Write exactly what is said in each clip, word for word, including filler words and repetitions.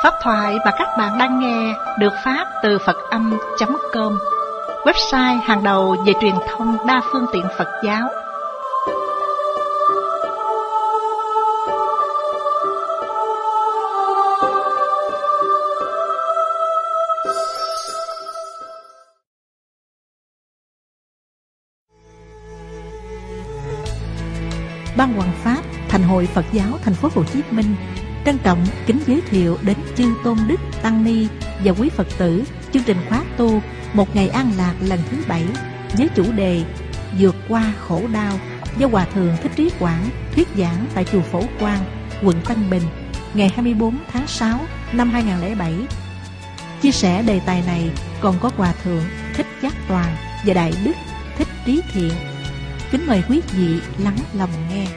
Pháp thoại mà các bạn đang nghe được phát từ Phật âm chấm com, website hàng đầu về truyền thông đa phương tiện Phật giáo. Ban Hoằng Pháp, Thành hội Phật giáo Thành phố Hồ Chí Minh trân trọng kính giới thiệu đến chư tôn đức tăng ni và quý Phật tử chương trình khóa tu Một Ngày An Lạc lần thứ bảy với chủ đề Vượt qua khổ đau do Hòa thượng Thích Trí Quảng thuyết giảng tại chùa Phổ Quang, quận Tân Bình, ngày hai mươi tư tháng sáu năm hai nghìn không trăm lẻ bảy. Chia sẻ đề tài này còn có Hòa thượng Thích Giác Toàn và Đại đức Thích Trí Thiện. Kính mời quý vị lắng lòng nghe.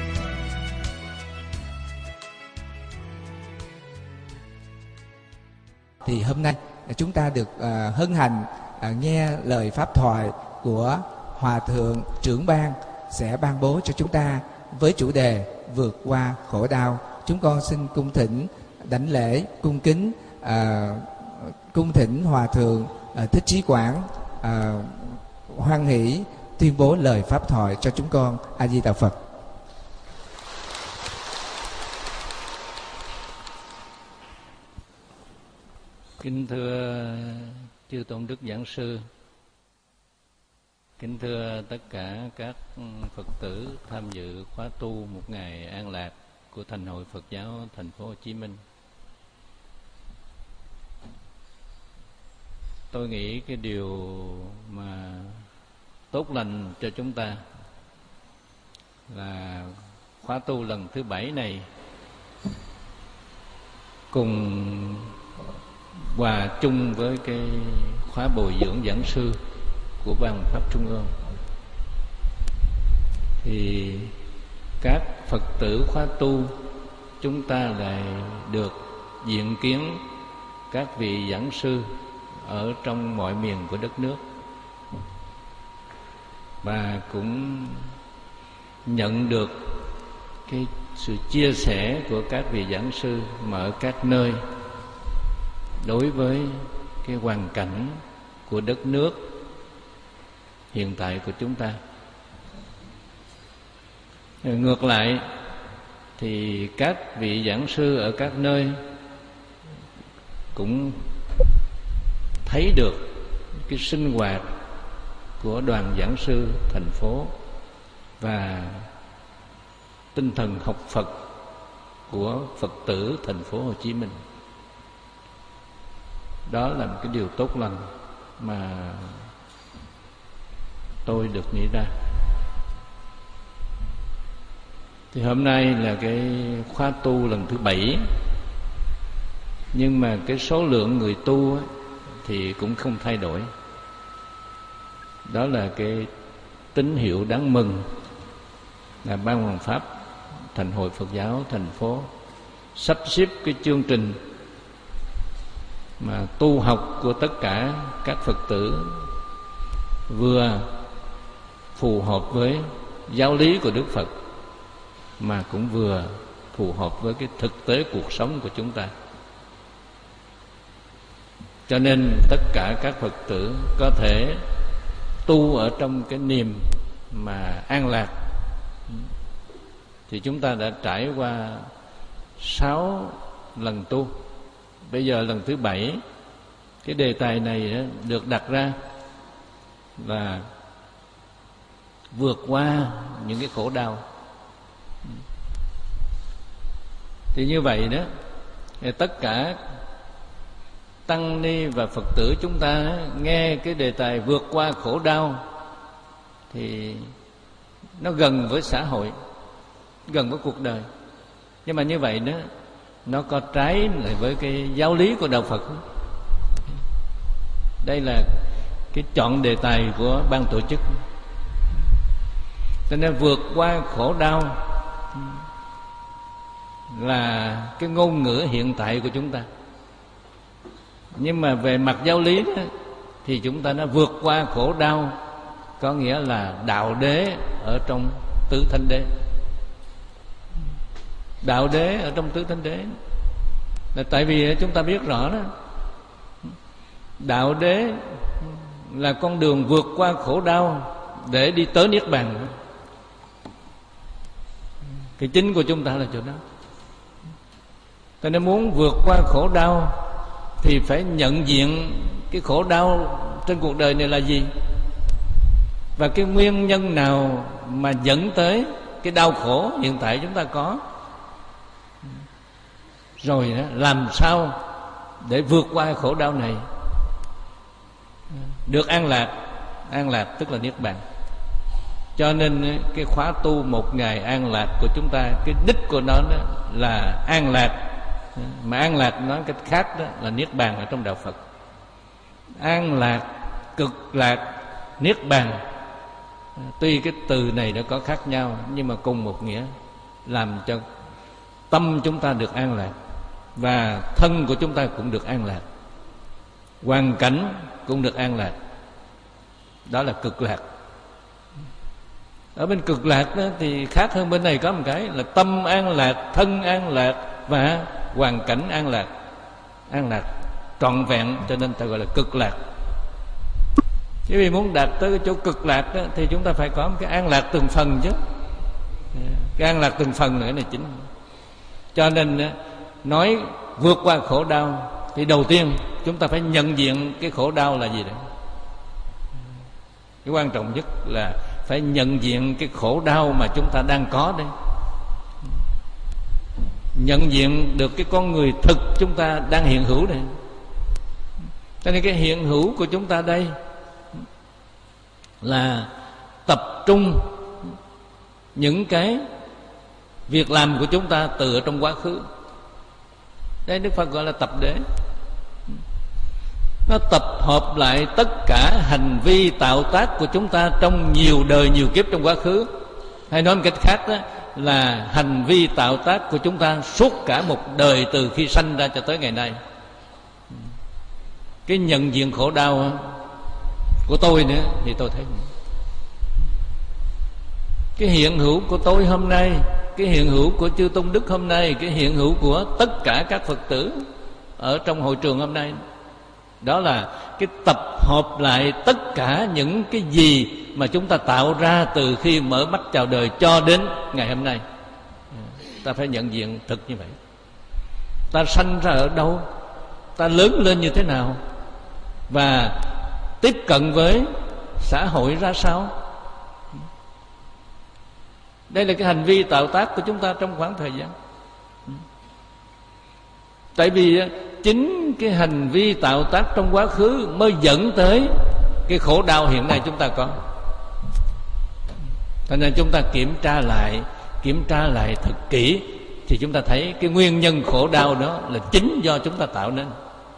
Thì hôm nay chúng ta được uh, hân hạnh uh, nghe lời pháp thoại của Hòa thượng trưởng ban sẽ ban bố cho chúng ta với chủ đề vượt qua khổ đau. Chúng con xin cung thỉnh đảnh lễ cung kính uh, cung thỉnh Hòa thượng uh, Thích Trí Quảng uh, hoan hỷ tuyên bố lời pháp thoại cho chúng con. A Di Đà Phật. Kính thưa chư tôn đức giảng sư, kính thưa tất cả các Phật tử tham dự khóa tu Một Ngày An Lạc của Thành hội Phật giáo Thành phố Hồ Chí Minh. Tôi nghĩ cái điều mà tốt lành cho chúng ta là khóa tu lần thứ bảy này cùng hòa chung với cái khóa bồi dưỡng giảng sư của Ban Pháp Trung ương, thì các Phật tử khóa tu chúng ta lại được diện kiến các vị giảng sư ở trong mọi miền của đất nước, và cũng nhận được cái sự chia sẻ của các vị giảng sư mà ở các nơi đối với cái hoàn cảnh của đất nước hiện tại của chúng ta. Ngược lại thì các vị giảng sư ở các nơi cũng thấy được cái sinh hoạt của đoàn giảng sư thành phố và tinh thần học Phật của Phật tử thành phố Hồ Chí Minh. Đó là một cái điều tốt lành mà tôi được nghĩ ra. Thì hôm nay là cái khóa tu lần thứ bảy, nhưng mà cái số lượng người tu thì cũng không thay đổi. Đó là cái tín hiệu đáng mừng là Ban Hoằng Pháp Thành hội Phật giáo thành phố sắp xếp cái chương trình mà tu học của tất cả các Phật tử vừa phù hợp với giáo lý của Đức Phật mà cũng vừa phù hợp với cái thực tế cuộc sống của chúng ta. Cho nên tất cả các Phật tử có thể tu ở trong cái niềm mà an lạc. Thì chúng ta đã trải qua sáu lần tu, bây giờ lần thứ bảy. Cái đề tài này được đặt ra là vượt qua những cái khổ đau. Thì như vậy đó, tất cả tăng ni và Phật tử chúng ta nghe cái đề tài vượt qua khổ đau thì nó gần với xã hội, gần với cuộc đời. Nhưng mà như vậy đó, nó có trái lại với cái giáo lý của đạo Phật. Đây là cái chọn đề tài của ban tổ chức. Cho nên vượt qua khổ đau là cái ngôn ngữ hiện tại của chúng ta. Nhưng mà về mặt giáo lý đó, thì chúng ta đã vượt qua khổ đau, có nghĩa là đạo đế ở trong tứ thánh đế. Đạo đế ở trong tứ thánh đế Là tại vì chúng ta biết rõ đó, đạo đế là con đường vượt qua khổ đau để đi tới niết bàn. Cái chính của chúng ta là chỗ đó. Ta nên muốn vượt qua khổ đau thì phải nhận diện cái khổ đau trên cuộc đời này là gì, và cái nguyên nhân nào mà dẫn tới cái đau khổ hiện tại chúng ta có, rồi đó, làm sao để vượt qua khổ đau này được an lạc. An lạc tức là niết bàn. Cho nên cái khóa tu một ngày an lạc của chúng ta, cái đích của nó đó là an lạc. Mà an lạc nói cách khác đó là niết bàn ở trong đạo Phật. An lạc, cực lạc, niết bàn, tuy cái từ này nó có khác nhau nhưng mà cùng một nghĩa, làm cho tâm chúng ta được an lạc và thân của chúng ta cũng được an lạc, hoàn cảnh cũng được an lạc. Đó là cực lạc. Ở bên cực lạc đó thì khác hơn bên này có một cái là tâm an lạc, thân an lạc và hoàn cảnh an lạc. An lạc trọn vẹn, cho nên ta gọi là cực lạc. Chứ vì muốn đạt tới cái chỗ cực lạc đó, thì chúng ta phải có một cái an lạc từng phần chứ. Cái an lạc từng phần nữa là chính. Cho nên nói vượt qua khổ đau thì đầu tiên chúng ta phải nhận diện cái khổ đau là gì đấy. Cái quan trọng nhất là phải nhận diện cái khổ đau mà chúng ta đang có đây, nhận diện được cái con người thực chúng ta đang hiện hữu đây. Cho nên cái hiện hữu của chúng ta đây là tập trung những cái việc làm của chúng ta từ ở trong quá khứ. Đây Đức Phật gọi là tập đế. Nó tập hợp lại tất cả hành vi tạo tác của chúng ta trong nhiều đời nhiều kiếp trong quá khứ. Hay nói một cách khác đó, là hành vi tạo tác của chúng ta suốt cả một đời từ khi sanh ra cho tới ngày nay. Cái nhận diện khổ đau của tôi nữa thì tôi thấy cái hiện hữu của tôi hôm nay, cái hiện hữu của chư Tôn Đức hôm nay, cái hiện hữu của tất cả các Phật tử ở trong hội trường hôm nay, đó là cái tập hợp lại tất cả những cái gì mà chúng ta tạo ra từ khi mở mắt chào đời cho đến ngày hôm nay. Ta phải nhận diện thực như vậy. Ta sanh ra ở đâu, ta lớn lên như thế nào, và tiếp cận với xã hội ra sao. Đây là cái hành vi tạo tác của chúng ta trong khoảng thời gian. Tại vì chính cái hành vi tạo tác trong quá khứ mới dẫn tới cái khổ đau hiện nay chúng ta có. Cho nên chúng ta kiểm tra lại, kiểm tra lại thật kỹ thì chúng ta thấy cái nguyên nhân khổ đau đó là chính do chúng ta tạo nên.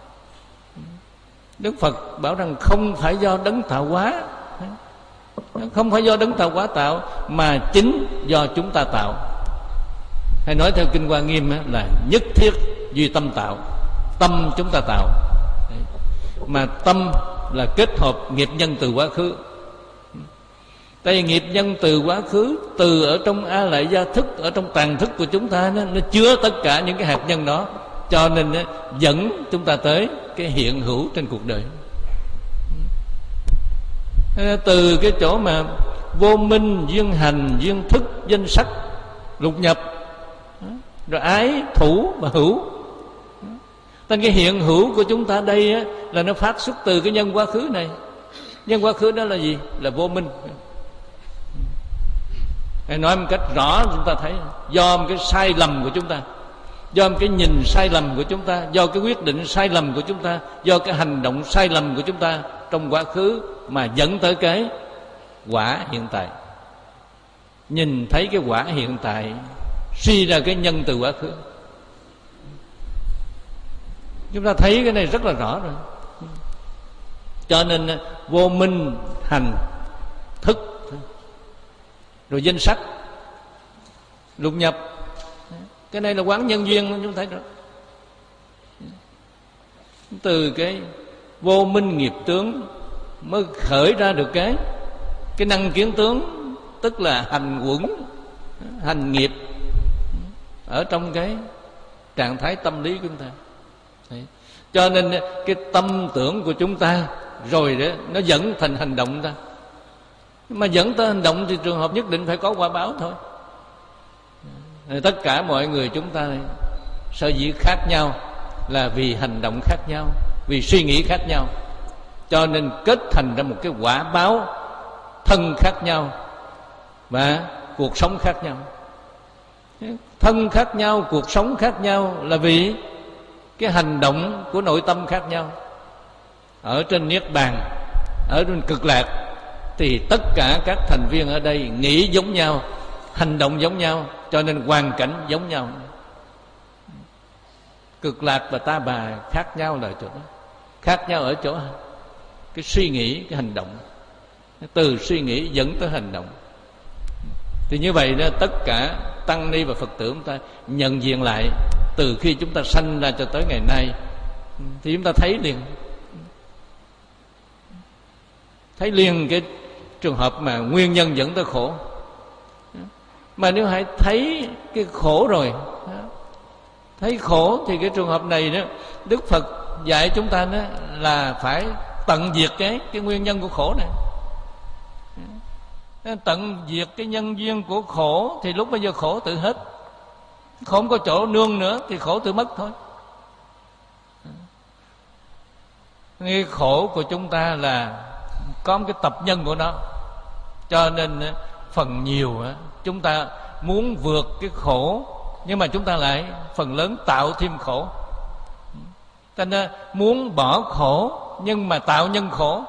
Đức Phật bảo rằng không phải do đấng tạo hóa, không phải do đấng tạo hóa tạo, mà chính do chúng ta tạo. Hay nói theo Kinh Hoa Nghiêm là nhất thiết duy tâm tạo. Tâm chúng ta tạo. Mà tâm là kết hợp nghiệp nhân từ quá khứ. Tại vì nghiệp nhân từ quá khứ, từ ở trong A Lại Gia thức, ở trong tàng thức của chúng ta, nó, nó chứa tất cả những cái hạt nhân đó. Cho nên nó dẫn chúng ta tới cái hiện hữu trên cuộc đời. Từ cái chỗ mà vô minh, duyên hành, duyên thức, danh sắc, lục nhập, rồi ái, thủ và hữu. Nên cái hiện hữu của chúng ta đây á, là nó phát xuất từ cái nhân quá khứ này. Nhân quá khứ đó là gì? Là vô minh. Nói một cách rõ chúng ta thấy, do một cái sai lầm của chúng ta, do một cái nhìn sai lầm của chúng ta, do cái quyết định sai lầm của chúng ta, do cái hành động sai lầm của chúng ta trong quá khứ mà dẫn tới cái quả hiện tại. Nhìn thấy cái quả hiện tại, suy ra cái nhân từ quá khứ. Chúng ta thấy cái này rất là rõ rồi. Cho nên vô minh, hành, thức, rồi danh sắc, lục nhập, cái này là quán nhân duyên. Chúng ta thấy đó. Từ cái vô minh nghiệp tướng mới khởi ra được cái cái năng kiến tướng, tức là hành quẩn, hành nghiệp ở trong cái trạng thái tâm lý của chúng ta. Đấy. Cho nên cái tâm tưởng của chúng ta rồi đó nó dẫn thành hành động ta. Mà dẫn tới hành động thì trường hợp nhất định phải có quả báo thôi. Tất cả mọi người chúng ta này, sở dĩ khác nhau là vì hành động khác nhau, vì suy nghĩ khác nhau, cho nên kết thành ra một cái quả báo thân khác nhau và cuộc sống khác nhau. Thân khác nhau, cuộc sống khác nhau là vì cái hành động của nội tâm khác nhau. Ở trên Niết Bàn, ở trên Cực Lạc thì tất cả các thành viên ở đây nghĩ giống nhau, hành động giống nhau, cho nên hoàn cảnh giống nhau. Cực Lạc và Ta Bà khác nhau là chỗ đó. Khác nhau ở chỗ cái suy nghĩ, cái hành động. Từ suy nghĩ dẫn tới hành động. Thì như vậy đó, tất cả tăng ni và Phật tử chúng ta nhận diện lại từ khi chúng ta sanh ra cho tới ngày nay, thì chúng ta thấy liền thấy liền cái trường hợp mà nguyên nhân dẫn tới khổ. Mà nếu hãy thấy cái khổ rồi, thấy khổ thì cái trường hợp này đó, Đức Phật dạy chúng ta đó là phải tận diệt cái cái nguyên nhân của khổ này. Tận diệt cái nhân duyên của khổ thì lúc bây giờ khổ tự hết, không có chỗ nương nữa thì khổ tự mất thôi. Cái khổ của chúng ta là có một cái tập nhân của nó, cho nên phần nhiều chúng ta muốn vượt cái khổ, nhưng mà chúng ta lại phần lớn tạo thêm khổ. Cho nên muốn bỏ khổ nhưng mà tạo nhân khổ.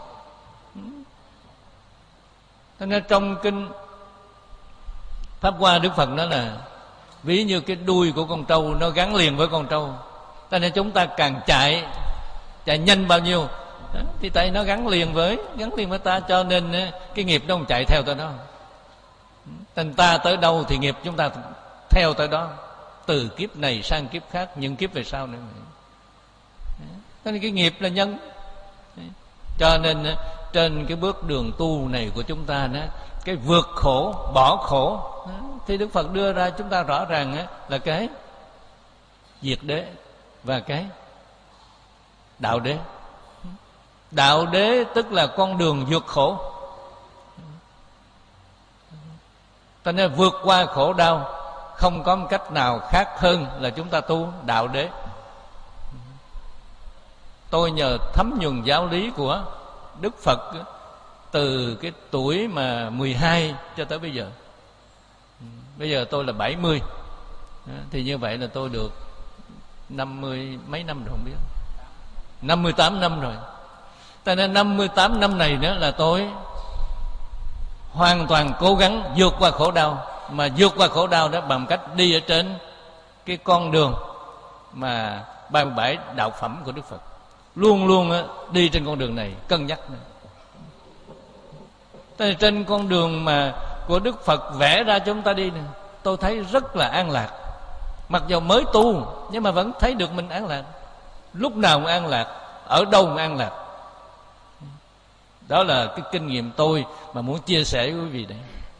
Cho nên trong kinh Pháp Hoa, Đức Phật nói là ví như cái đuôi của con trâu nó gắn liền với con trâu. Cho nên chúng ta càng chạy chạy nhanh bao nhiêu thì tại nó gắn liền với gắn liền với ta, cho nên cái nghiệp nó không chạy theo tới đó. Thành ta tới đâu thì nghiệp chúng ta theo tới đó, từ kiếp này sang kiếp khác, những kiếp về sau nữa. Cho nên cái nghiệp là nhân. Cho nên trên cái bước đường tu này của chúng ta đó, cái vượt khổ, bỏ khổ thì Đức Phật đưa ra chúng ta rõ ràng là cái diệt đế và cái đạo đế. Đạo đế tức là con đường vượt khổ. Cho nên vượt qua khổ đau không có một cách nào khác hơn là chúng ta tu đạo đế. Tôi nhờ thấm nhuần giáo lý của Đức Phật từ cái tuổi mà mười hai cho tới bây giờ. Bây giờ tôi là bảy mươi, thì như vậy là tôi được năm mươi mấy năm rồi, không biết năm mươi tám năm rồi. Cho nên năm mươi tám năm này nữa là tôi hoàn toàn cố gắng vượt qua khổ đau. Mà vượt qua khổ đau đó bằng cách đi ở trên cái con đường mà ba mươi bảy đạo phẩm của Đức Phật. Luôn luôn á, đi trên con đường này, cân nhắc này. Trên con đường mà của Đức Phật vẽ ra chúng ta đi này, tôi thấy rất là an lạc. Mặc dù mới tu nhưng mà vẫn thấy được mình an lạc. Lúc nào cũng an lạc, ở đâu cũng an lạc. Đó là cái kinh nghiệm tôi mà muốn chia sẻ với quý vị đấy.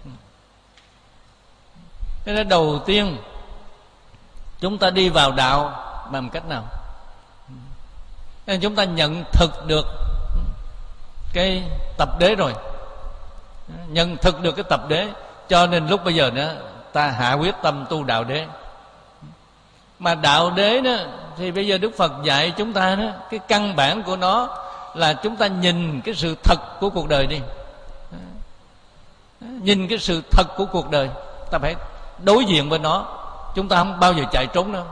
Thế nên đầu tiên chúng ta đi vào đạo bằng cách nào? Nên chúng ta nhận thực được cái tập đế rồi, nhận thực được cái tập đế, cho nên lúc bây giờ nữa ta hạ quyết tâm tu đạo đế. Mà đạo đế đó thì bây giờ Đức Phật dạy chúng ta đó, cái căn bản của nó là chúng ta nhìn cái sự thật của cuộc đời đi. Nhìn cái sự thật của cuộc đời, ta phải đối diện với nó. Chúng ta không bao giờ chạy trốn đâu,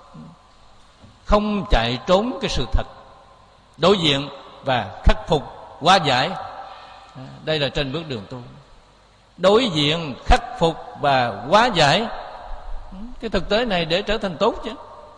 không chạy trốn cái sự thật, đối diện và khắc phục, hóa giải. Đây là trên bước đường tu. Đối diện, khắc phục và hóa giải cái thực tế này để trở thành tốt chứ.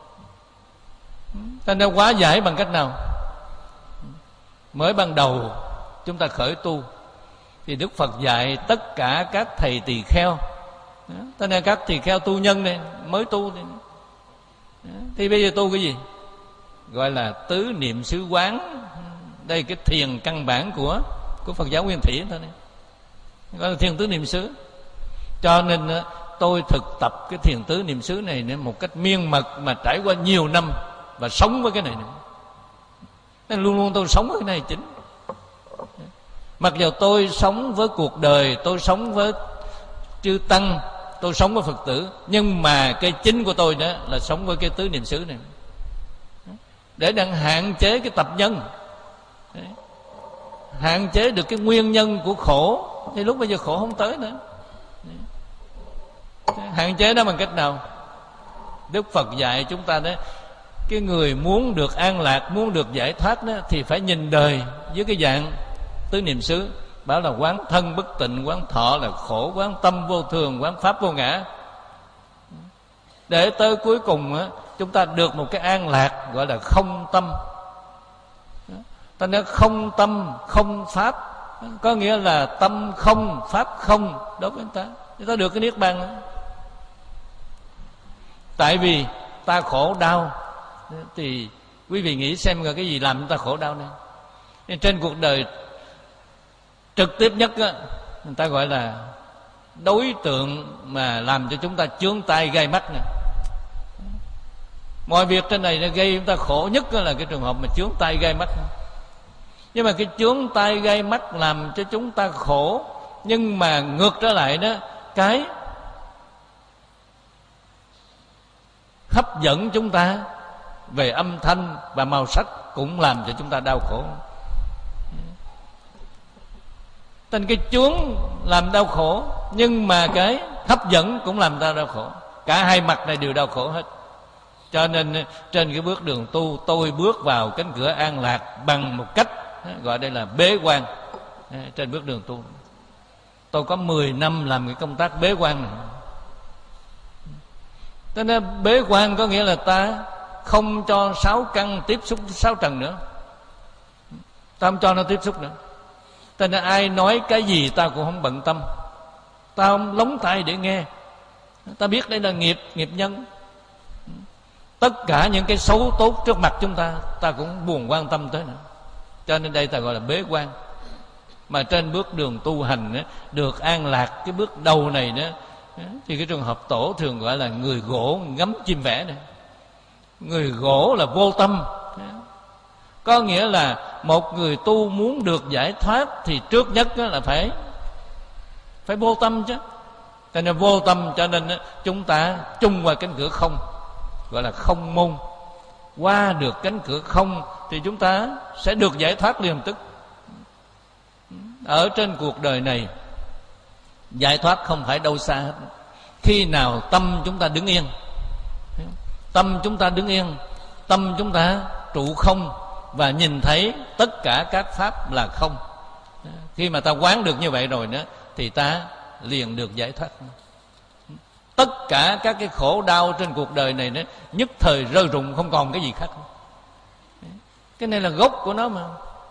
Ta nên hóa giải bằng cách nào? Mới ban đầu chúng ta khởi tu thì Đức Phật dạy tất cả các thầy tỳ kheo. Cho nên các tỳ kheo tu nhân này mới tu thì, thì bây giờ tu cái gì? Gọi là tứ niệm xứ quán. Đây cái thiền căn bản của của Phật giáo Nguyên Thủy thôi này, gọi là thiền tứ niệm xứ. Cho nên tôi thực tập cái thiền tứ niệm xứ này nữa một cách miên mật mà trải qua nhiều năm và sống với cái này nữa. Nên luôn luôn tôi sống với cái này chính. Mặc dù tôi sống với cuộc đời, tôi sống với chư tăng, tôi sống với Phật tử, nhưng mà cái chính của tôi đó là sống với cái tứ niệm xứ này, để đang hạn chế cái tập nhân, hạn chế được cái nguyên nhân của khổ, thì lúc bây giờ khổ không tới nữa. Hạn chế đó bằng cách nào? Đức Phật dạy chúng ta đó, cái người muốn được an lạc, muốn được giải thoát đó, thì phải nhìn đời với cái dạng tứ niệm xứ. Bảo là quán thân bất tịnh, quán thọ là khổ, quán tâm vô thường, quán pháp vô ngã. Để tới cuối cùng á, chúng ta được một cái an lạc gọi là không tâm. Ta nói không tâm, không pháp, có nghĩa là tâm không, pháp không đối với ta. Chúng ta được cái niết bàn đó. Tại vì ta khổ đau, thì quý vị nghĩ xem là cái gì làm chúng ta khổ đau này. Nên trên cuộc đời trực tiếp nhất á, người ta gọi là đối tượng mà làm cho chúng ta chướng tai gai mắt nè. Mọi việc trên này nó gây chúng ta khổ nhất là cái trường hợp mà chướng tai gai mắt. Nhưng mà cái chướng tai gai mắt làm cho chúng ta khổ, nhưng mà ngược trở lại đó, cái hấp dẫn chúng ta về âm thanh và màu sắc cũng làm cho chúng ta đau khổ. Thành cái chướng làm đau khổ, nhưng mà cái hấp dẫn cũng làm ta đau khổ. Cả hai mặt này đều đau khổ hết. Cho nên trên cái bước đường tu, tôi bước vào cánh cửa an lạc bằng một cách gọi đây là bế quan. Trên bước đường tu, tôi có mười năm làm cái công tác bế quan này. Cho nên bế quan có nghĩa là ta không cho sáu căn tiếp xúc sáu trần nữa, ta không cho nó tiếp xúc nữa. Cho nên ai nói cái gì ta cũng không bận tâm, ta không lóng tai để nghe. Ta biết đây là nghiệp, nghiệp nhân. Tất cả những cái xấu tốt trước mặt chúng ta, ta cũng buồn quan tâm tới nữa. Cho nên đây ta gọi là bế quan. Mà trên bước đường tu hành đó, được an lạc cái bước đầu này đó, thì cái trường hợp tổ thường gọi là người gỗ ngắm chim vẽ này. Người gỗ là vô tâm. Có nghĩa là một người tu muốn được giải thoát thì trước nhất là phải phải vô tâm chứ. Cho nên vô tâm, cho nên chúng ta chung qua cánh cửa không, gọi là không môn. Qua được cánh cửa không thì chúng ta sẽ được giải thoát liền tức. Ở trên cuộc đời này, giải thoát không phải đâu xa hết. Khi nào tâm chúng ta đứng yên, tâm chúng ta đứng yên, tâm chúng ta trụ không và nhìn thấy tất cả các pháp là không. Khi mà ta quán được như vậy rồi nữa, thì ta liền được giải thoát. Tất cả các cái khổ đau trên cuộc đời này nó nhất thời rơi rụng, không còn cái gì khác. Cái này là gốc của nó mà.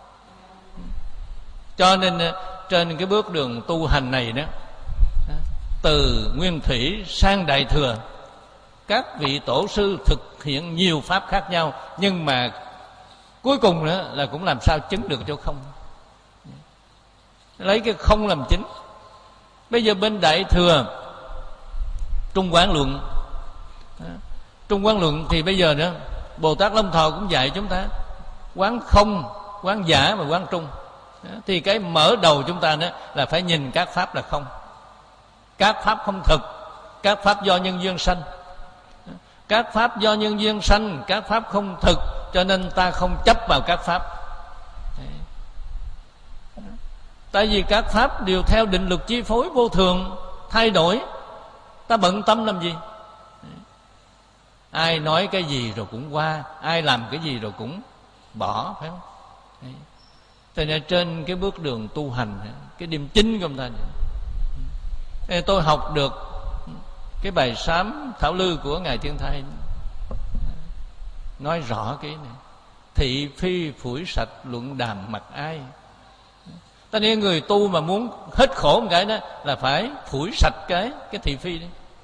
Cho nên trên cái bước đường tu hành này đó, từ nguyên thủy sang đại thừa, các vị tổ sư thực hiện nhiều pháp khác nhau, nhưng mà cuối cùng nữa là cũng làm sao chứng được chỗ không. Lấy cái không làm chính. Bây giờ bên đại thừa Trung Quán Luận, Trung Quán Luận thì bây giờ nữa Bồ Tát Long Thọ cũng dạy chúng ta quán không, quán giả và quán trung. Thì cái mở đầu chúng ta nữa là phải nhìn các pháp là không. Các pháp không thực, các pháp do nhân duyên sanh. Các pháp do nhân duyên sanh, các pháp không thực, cho nên ta không chấp vào các pháp. Tại vì các pháp đều theo định luật chi phối vô thường, thay đổi, ta bận tâm làm gì? Ai nói cái gì rồi cũng qua, ai làm cái gì rồi cũng bỏ, phải không? Cho nên trên cái bước đường tu hành, cái điểm chính của chúng ta, nên tôi học được cái bài sám Thảo Lư của Ngài Thiên Thai, nói rõ cái này: thị phi phủi sạch luận đàm mặt ai. Ta nên người tu mà muốn hết khổ một cái đó là phải phủi sạch cái cái thị phi đấy.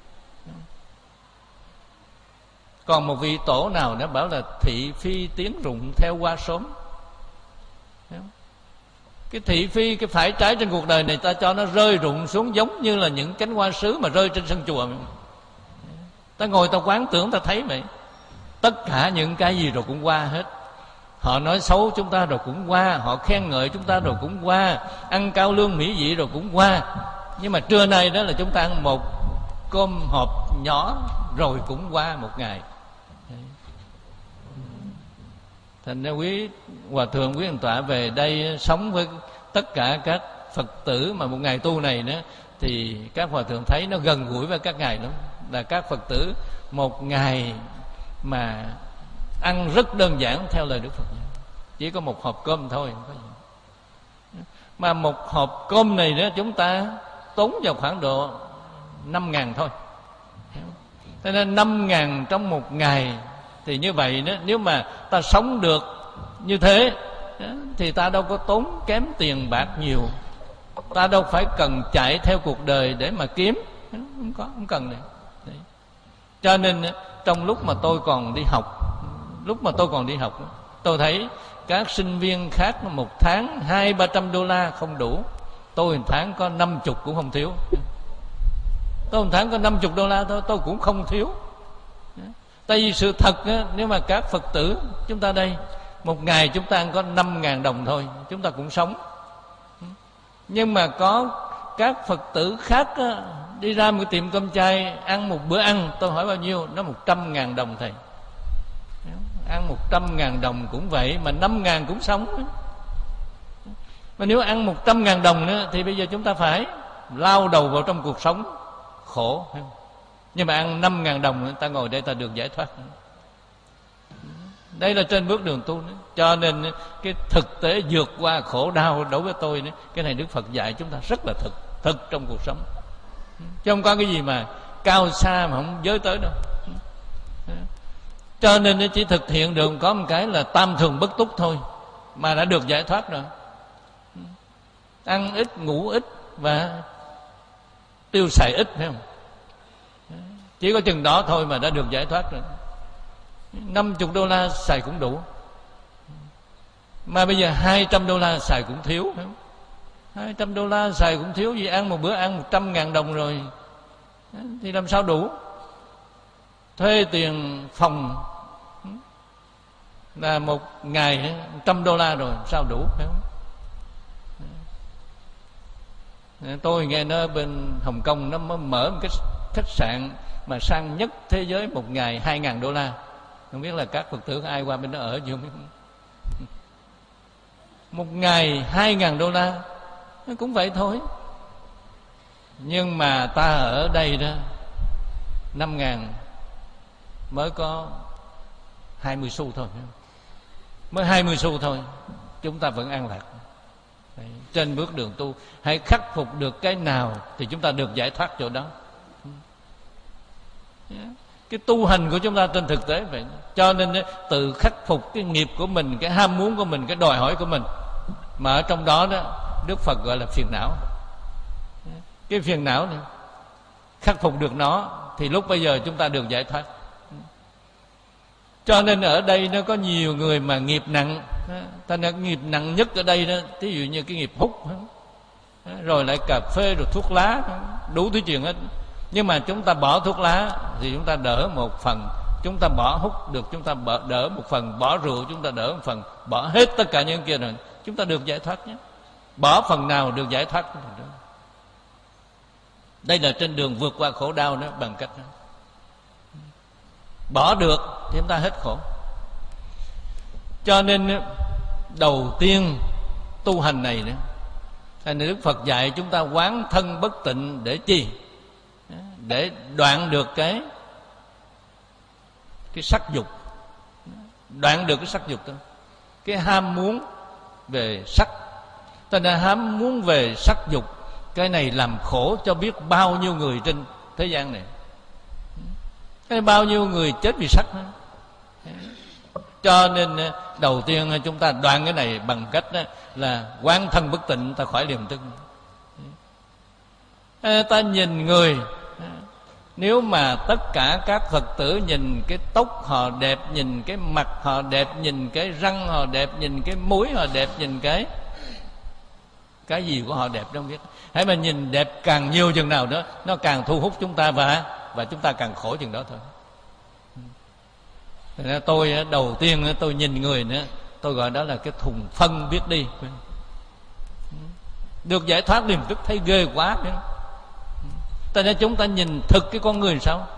Còn một vị tổ nào đã bảo là thị phi tiến rụng theo hoa sớm, Cái thị phi, cái phải trái trên cuộc đời này ta cho nó rơi rụng xuống giống như là những cánh hoa sứ mà rơi trên sân chùa. Ta ngồi ta quán tưởng ta thấy vậy. Tất cả những cái gì rồi cũng qua hết. Họ nói xấu chúng ta rồi cũng qua, họ khen ngợi chúng ta rồi cũng qua, ăn cao lương mỹ vị rồi cũng qua. Nhưng mà trưa nay đó là chúng ta ăn một cơm hộp nhỏ rồi cũng qua một ngày. Thành ra quý hòa thượng, quý Hành Tọa về đây sống với tất cả các Phật tử mà một ngày tu này nữa, thì các hòa thượng thấy nó gần gũi với các ngài lắm. Là các Phật tử một ngày mà ăn rất đơn giản theo lời Đức Phật, chỉ có một hộp cơm thôi, không có gì. Mà một hộp cơm này đó chúng ta tốn vào khoảng độ năm ngàn thôi. Cho nên năm ngàn trong một ngày, thì như vậy đó, nếu mà ta sống được như thế thì ta đâu có tốn kém tiền bạc nhiều. Ta đâu phải cần chạy theo cuộc đời để mà kiếm, không có, không cần này. Đấy. Cho nên trong lúc mà tôi còn đi học, lúc mà tôi còn đi học, tôi thấy các sinh viên khác một tháng hai ba trăm đô la không đủ. Tôi một tháng có năm chục cũng không thiếu. Tôi một tháng có năm chục đô la thôi, tôi cũng không thiếu. Tại vì sự thật á, nếu mà các Phật tử chúng ta đây, một ngày chúng ta có năm ngàn đồng thôi, chúng ta cũng sống. Nhưng mà có các Phật tử khác á, đi ra một tiệm cơm chay ăn một bữa ăn, tôi hỏi bao nhiêu? Nó một trăm ngàn đồng thầy. Ăn một trăm ngàn đồng cũng vậy, mà năm ngàn cũng sống. Mà nếu ăn một trăm ngàn đồng nữa thì bây giờ chúng ta phải lao đầu vào trong cuộc sống khổ. Nhưng mà ăn năm ngàn đồng ta ngồi đây ta được giải thoát. Đây là trên bước đường tu nữa. Cho nên cái thực tế vượt qua khổ đau đối với tôi nữa, cái này Đức Phật dạy chúng ta rất là thực, thực trong cuộc sống. Chứ không có cái gì mà cao xa mà không giới tới đâu. Cho nên chỉ thực hiện được có một cái là tam thường bất túc thôi, mà đã được giải thoát rồi. Ăn ít, ngủ ít và tiêu xài ít, phải không? Chỉ có chừng đó thôi mà đã được giải thoát rồi. Năm chục đô la xài cũng đủ, mà bây giờ hai trăm đô la xài cũng thiếu, phải không? Hai trăm đô la xài cũng thiếu, vì ăn một bữa ăn một trăm ngàn đồng rồi thì làm sao đủ? Thuê tiền phòng là một ngày một trăm đô la rồi, sao đủ, phải không? Tôi nghe nói bên Hồng Kông nó mới mở một cái khách sạn mà sang nhất thế giới, một ngày hai ngàn đô la. Không biết là các Phật tử ai qua bên đó ở chưa? Một ngày hai ngàn đô la, nó cũng vậy thôi. Nhưng mà ta ở đây đó, năm ngàn mới có hai mươi xu thôi, mới hai mươi xu thôi, chúng ta vẫn an lạc. Đấy, trên bước đường tu hãy khắc phục được cái nào thì chúng ta được giải thoát chỗ đó. Cái tu hành của chúng ta trên thực tế vậy. Cho nên tự khắc phục cái nghiệp của mình, cái ham muốn của mình, cái đòi hỏi của mình, mà ở trong đó đó Đức Phật gọi là phiền não. Cái phiền não này khắc phục được nó thì lúc bây giờ chúng ta được giải thoát. Cho nên ở đây nó có nhiều người mà nghiệp nặng. Thành ra nghiệp nặng nhất ở đây đó, thí dụ như cái nghiệp hút, rồi lại cà phê, rồi thuốc lá, đủ thứ chuyện hết. Nhưng mà chúng ta bỏ thuốc lá thì chúng ta đỡ một phần, chúng ta bỏ hút được chúng ta đỡ một phần, bỏ rượu chúng ta đỡ một phần, bỏ hết tất cả những kia rồi chúng ta được giải thoát nhé. Bỏ phần nào được giải thoát. Đây là trên đường vượt qua khổ đau đó, bằng cách đó. Bỏ được thì chúng ta hết khổ. Cho nên đầu tiên tu hành này nữa, thành Đức Phật dạy chúng ta quán thân bất tịnh để chi? Để đoạn được cái cái sắc dục, đoạn được cái sắc dục thôi, cái ham muốn về sắc. Thành ra ham muốn về sắc dục, cái này làm khổ cho biết bao nhiêu người trên thế gian này. Cái bao nhiêu người chết vì sắc đó. Cho nên đầu tiên chúng ta đoạn cái này bằng cách là quán thân bất tịnh, ta khỏi liềm tức. Ta nhìn người, nếu mà tất cả các Phật tử nhìn cái tóc họ đẹp, nhìn cái mặt họ đẹp, nhìn cái răng họ đẹp, nhìn cái mũi họ đẹp, nhìn cái Cái gì của họ đẹp đâu không biết. Hãy mà nhìn đẹp càng nhiều chừng nào đó, nó càng thu hút chúng ta, và và chúng ta càng khổ chừng đó thôi. Nên tôi đầu tiên tôi nhìn người nữa, tôi gọi đó là cái thùng phân biết đi. Được giải thoát liền tức thấy ghê quá. Tại nên chúng ta nhìn thực cái con người sao?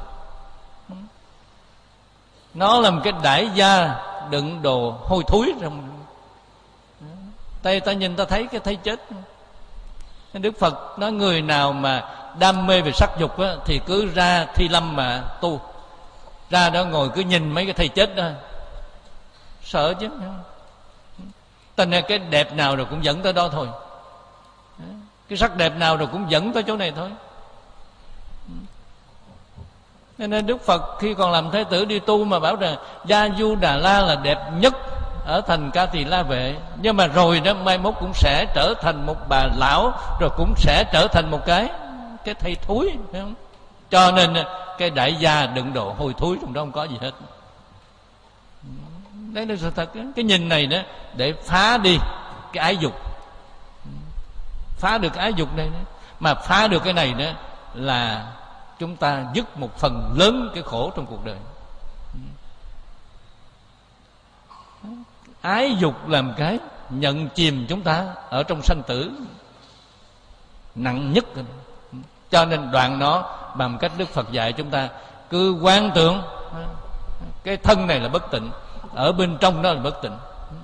Nó là một cái đại gia đựng đồ hôi thối trong. Tay ta nhìn ta thấy cái thấy chết. Đức Phật nói người nào mà đam mê về sắc dục á, thì cứ ra Thi Lâm mà tu. Ra đó ngồi cứ nhìn mấy cái thầy chết đó, sợ chứ. Thành ra cái đẹp nào rồi cũng dẫn tới đó thôi, cái sắc đẹp nào rồi cũng dẫn tới chỗ này thôi. Nên Đức Phật khi còn làm Thái tử đi tu mà bảo rằng Gia Du Đà La là đẹp nhất ở thành Ca Tỳ La Vệ, nhưng mà rồi đó mai mốt cũng sẽ trở thành một bà lão, rồi cũng sẽ trở thành một cái cái thầy thúi, phải không? Cho nên cái đại gia đựng đồ hôi thối trong đó không có gì hết. Đấy là sự thật. Cái nhìn này đó để phá đi cái ái dục, phá được cái ái dục này, mà phá được cái này đó là chúng ta dứt một phần lớn cái khổ trong cuộc đời. Ái dục làm cái nhận chìm chúng ta ở trong sanh tử nặng nhất. Cho nên đoạn nó bằng cách Đức Phật dạy chúng ta cứ quán tưởng cái thân này là bất tịnh, ở bên trong đó là bất tịnh.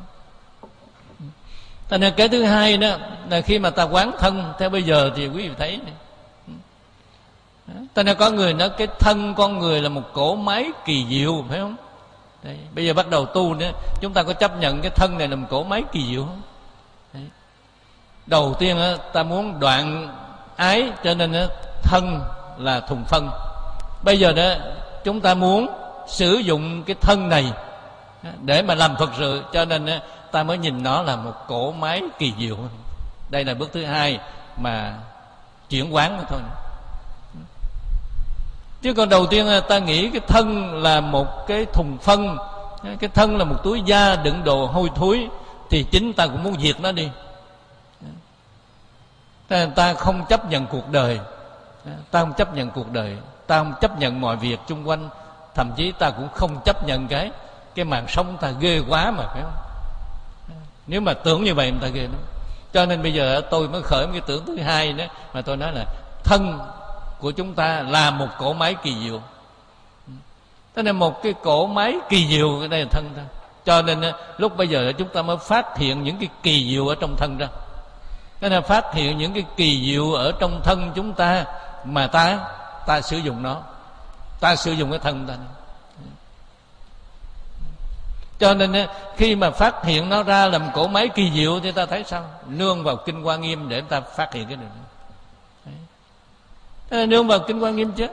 Cho nên cái thứ hai đó là khi mà ta quán thân theo bây giờ thì quý vị thấy này. Cho nên có người nói cái thân con người là một cỗ máy kỳ diệu, phải không? Đấy, bây giờ bắt đầu tu nữa, chúng ta có chấp nhận cái thân này là một cỗ máy kỳ diệu không? Đấy. Đầu tiên đó, ta muốn đoạn ái, cho nên đó, thân là thùng phân. Bây giờ đó chúng ta muốn sử dụng cái thân này để mà làm Phật sự, cho nên đó, ta mới nhìn nó là một cỗ máy kỳ diệu. Đây là bước thứ hai mà chuyển quán thôi. Chứ còn đầu tiên ta nghĩ cái thân là một cái thùng phân, cái thân là một túi da đựng đồ hôi thối, thì chính ta cũng muốn diệt nó đi. Ta không chấp nhận cuộc đời, ta không chấp nhận cuộc đời, ta không chấp nhận mọi việc xung quanh, thậm chí ta cũng không chấp nhận cái cái màn sống ta ghê quá mà, phải không? Nếu mà tưởng như vậy người ta ghê lắm. Cho nên bây giờ tôi mới khởi một cái tưởng thứ hai đó, mà tôi nói là thân của chúng ta là một cỗ máy kỳ diệu. Thế nên một cái cỗ máy kỳ diệu, cái đây là thân ta. Cho nên lúc bây giờ chúng ta mới phát hiện những cái kỳ diệu ở trong thân ra. Thế nên phát hiện những cái kỳ diệu ở trong thân chúng ta mà ta ta sử dụng nó, ta sử dụng cái thân ta. Cho nên khi mà phát hiện nó ra làm cỗ máy kỳ diệu thì ta thấy sao? Nương vào Kinh Hoa Nghiêm để ta phát hiện cái điều này. Thế nên nương vào Kinh Hoa Nghiêm chứ.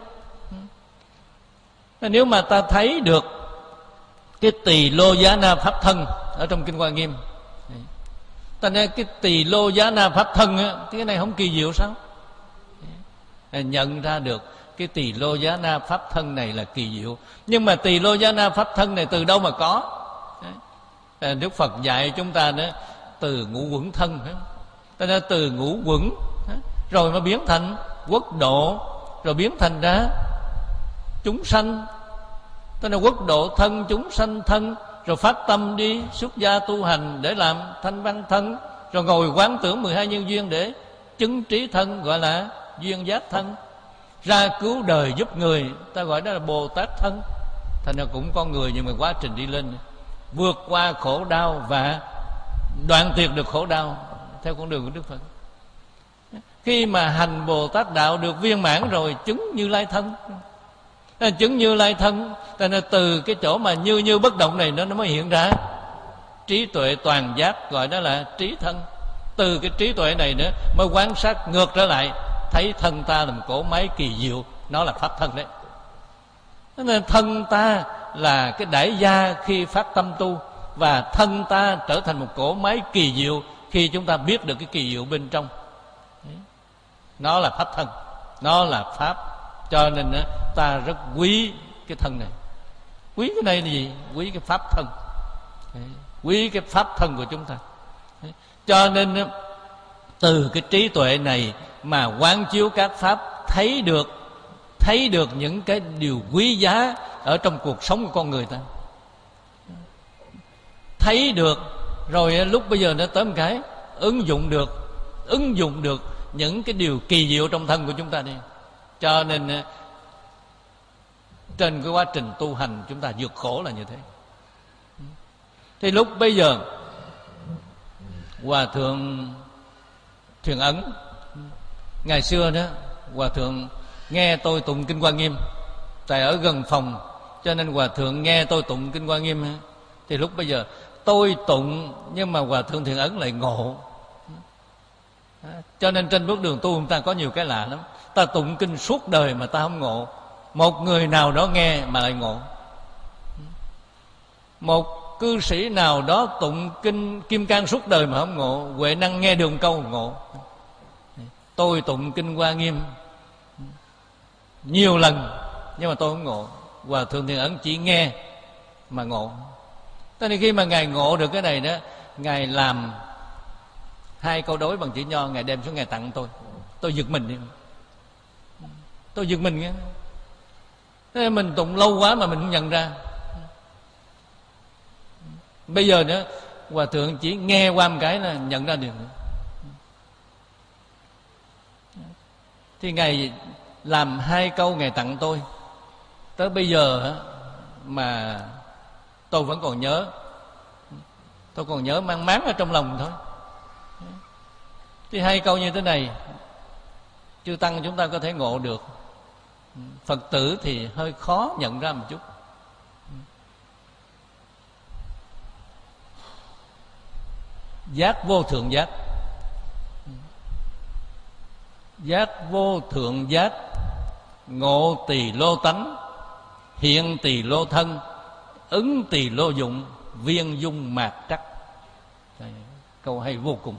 Nếu mà ta thấy được cái tỳ lô giá na pháp thân ở trong Kinh Hoa Nghiêm, ta nói cái tỳ lô giá na pháp thân á, thì cái này không kỳ diệu sao? Nhận ra được cái tỳ lô giá na pháp thân này là kỳ diệu. Nhưng mà tỳ lô giá na pháp thân này từ đâu mà có? Đức Phật dạy chúng ta đó từ ngũ quẩn thân, phải không? Ta nói từ ngũ quẩn rồi mới biến thành quốc độ, rồi biến thành ra chúng sanh. Ta nói quốc độ thân, chúng sanh thân, rồi phát tâm đi xuất gia tu hành để làm thanh văn thân, rồi ngồi quán tưởng mười hai nhân duyên để chứng trí thân, gọi là duyên giác thân. Ra cứu đời giúp người, ta gọi đó là Bồ Tát thân. Thành ra cũng con người, nhưng mà quá trình đi lên vượt qua khổ đau và đoạn tuyệt được khổ đau theo con đường của Đức Phật. Khi mà hành Bồ Tát đạo được viên mãn rồi, chứng Như Lai thân. Chứng Như Lai thân, cho nên từ cái chỗ mà như như bất động này nó nó mới hiện ra trí tuệ toàn giác, gọi đó là trí thân. Từ cái trí tuệ này nữa mới quan sát ngược trở lại, thấy thân ta là một cỗ máy kỳ diệu, nó là pháp thân đấy. Cho nên thân ta là cái đại gia khi phát tâm tu, và thân ta trở thành một cỗ máy kỳ diệu khi chúng ta biết được cái kỳ diệu bên trong. Nó là pháp thân, nó là pháp. Cho nên ta rất quý cái thân này. Quý cái này là gì? Quý cái pháp thân, quý cái pháp thân của chúng ta. Cho nên từ cái trí tuệ này mà quán chiếu các pháp, thấy được thấy được những cái điều quý giá ở trong cuộc sống của con người ta. Thấy được rồi lúc bây giờ nó tới một cái ứng dụng được, ứng dụng được những cái điều kỳ diệu trong thân của chúng ta đi. Cho nên trên cái quá trình tu hành chúng ta vượt khổ là như thế. Thì lúc bây giờ Hòa thượng Thiền Ấn, ngày xưa đó Hòa thượng nghe tôi tụng Kinh Hoa Nghiêm, tại ở gần phòng cho nên Hòa thượng nghe tôi tụng Kinh Hoa Nghiêm. Thì lúc bây giờ tôi tụng nhưng mà Hòa thượng Thiền Ấn lại ngộ. Cho nên trên bước đường tu chúng ta có nhiều cái lạ lắm. Ta tụng kinh suốt đời mà ta không ngộ, một người nào đó nghe mà lại ngộ. Một cư sĩ nào đó tụng kinh Kim Cang suốt đời mà không ngộ, Huệ Năng nghe được một câu ngộ. Tôi tụng Kinh Hoa Nghiêm nhiều lần nhưng mà tôi không ngộ. Hòa thượng Thiền Ấn chỉ nghe mà ngộ. Thế nên khi mà Ngài ngộ được cái này đó, Ngài làm hai câu đối bằng chữ nho, Ngài đem xuống Ngài tặng tôi. Tôi giật mình đi. Tôi giật mình nghe. Thế mình tụng lâu quá mà mình không nhận ra. Bây giờ nữa Hòa thượng chỉ nghe qua một cái là nhận ra được. Thì Ngài làm hai câu Ngài tặng tôi, tới bây giờ mà tôi vẫn còn nhớ. Tôi còn nhớ mang máng ở trong lòng thôi. Thì hai câu như thế này chư tăng chúng ta có thể ngộ được, Phật tử thì hơi khó nhận ra một chút. Giác vô thượng giác. Giác vô thượng giác, ngộ tỳ lô tánh, hiện tỳ lô thân, ứng tỳ lô dụng, viên dung mạt trắc. Câu hay vô cùng.